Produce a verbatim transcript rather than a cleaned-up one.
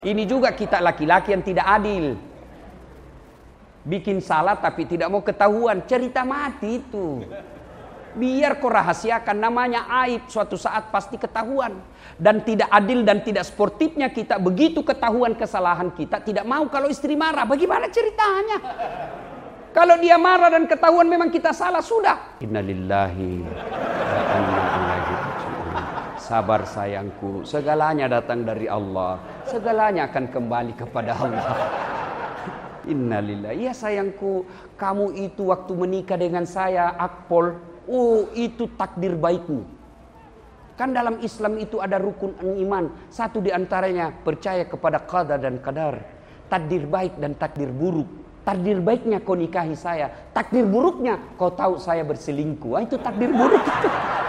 Ini juga kita laki-laki yang tidak adil. Bikin salah tapi tidak mau ketahuan. Cerita mati itu. Biar kau rahasiakan, namanya aib, suatu saat pasti ketahuan. Dan tidak adil dan tidak sportifnya kita, begitu ketahuan kesalahan kita, tidak mau kalau istri marah. Bagaimana ceritanya? Kalau dia marah dan ketahuan memang kita salah, sudah. Innalillahi wa inna ilaihi raji'un. Sabar sayangku, segalanya datang dari Allah. Segalanya akan kembali kepada Allah. Innalillahi. Ya sayangku, kamu itu waktu menikah dengan saya, Akpol, oh itu takdir baikmu. Kan dalam Islam itu ada rukun iman. Satu diantaranya percaya kepada qada dan qadar. Takdir baik dan takdir buruk. Takdir baiknya kau nikahi saya. Takdir buruknya kau tahu saya berselingkuh. Itu takdir buruk itu.